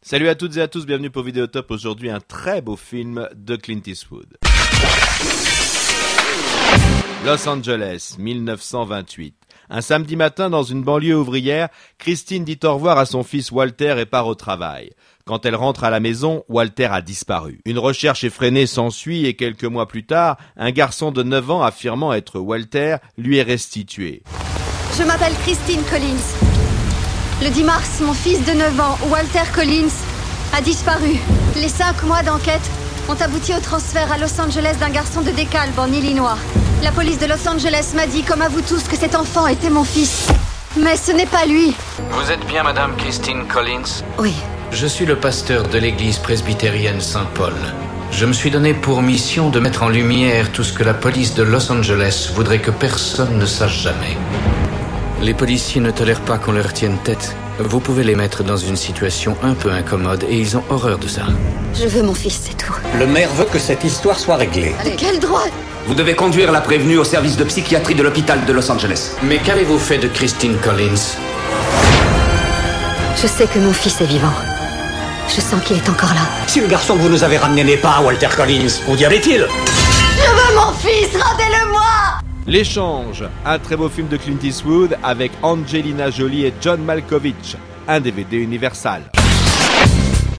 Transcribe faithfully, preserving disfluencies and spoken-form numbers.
Salut à toutes et à tous, bienvenue pour Vidéotop. Aujourd'hui, un très beau film de Clint Eastwood. Los Angeles, mille neuf cent vingt-huit. Un samedi matin, dans une banlieue ouvrière, Christine dit au revoir à son fils Walter et part au travail. Quand elle rentre à la maison, Walter a disparu. Une recherche effrénée s'ensuit et quelques mois plus tard, un garçon de neuf ans affirmant être Walter lui est restitué. Je m'appelle Christine Collins. Le dix mars, mon fils de neuf ans, Walter Collins, a disparu. Les cinq mois d'enquête ont abouti au transfert à Los Angeles d'un garçon de DeKalb en Illinois. La police de Los Angeles m'a dit, comme à vous tous, que cet enfant était mon fils. Mais ce n'est pas lui. Vous êtes bien Madame Christine Collins? Oui. Je suis le pasteur de l'église presbytérienne Saint-Paul. Je me suis donné pour mission de mettre en lumière tout ce que la police de Los Angeles voudrait que personne ne sache jamais. Les policiers ne tolèrent pas qu'on leur tienne tête. Vous pouvez les mettre dans une situation un peu incommode et ils ont horreur de ça. Je veux mon fils, c'est tout. Le maire veut que cette histoire soit réglée. De quel droit? Vous devez conduire la prévenue au service de psychiatrie de l'hôpital de Los Angeles. Mais qu'avez-vous fait de Christine Collins? Je sais que mon fils est vivant. Je sens qu'il est encore là. Si le garçon que vous nous avez ramené n'est pas Walter Collins, où dirait-il? Je veux mon fils, rendez-le-moi! L'échange, un très beau film de Clint Eastwood avec Angelina Jolie et John Malkovich, un D V D Universal.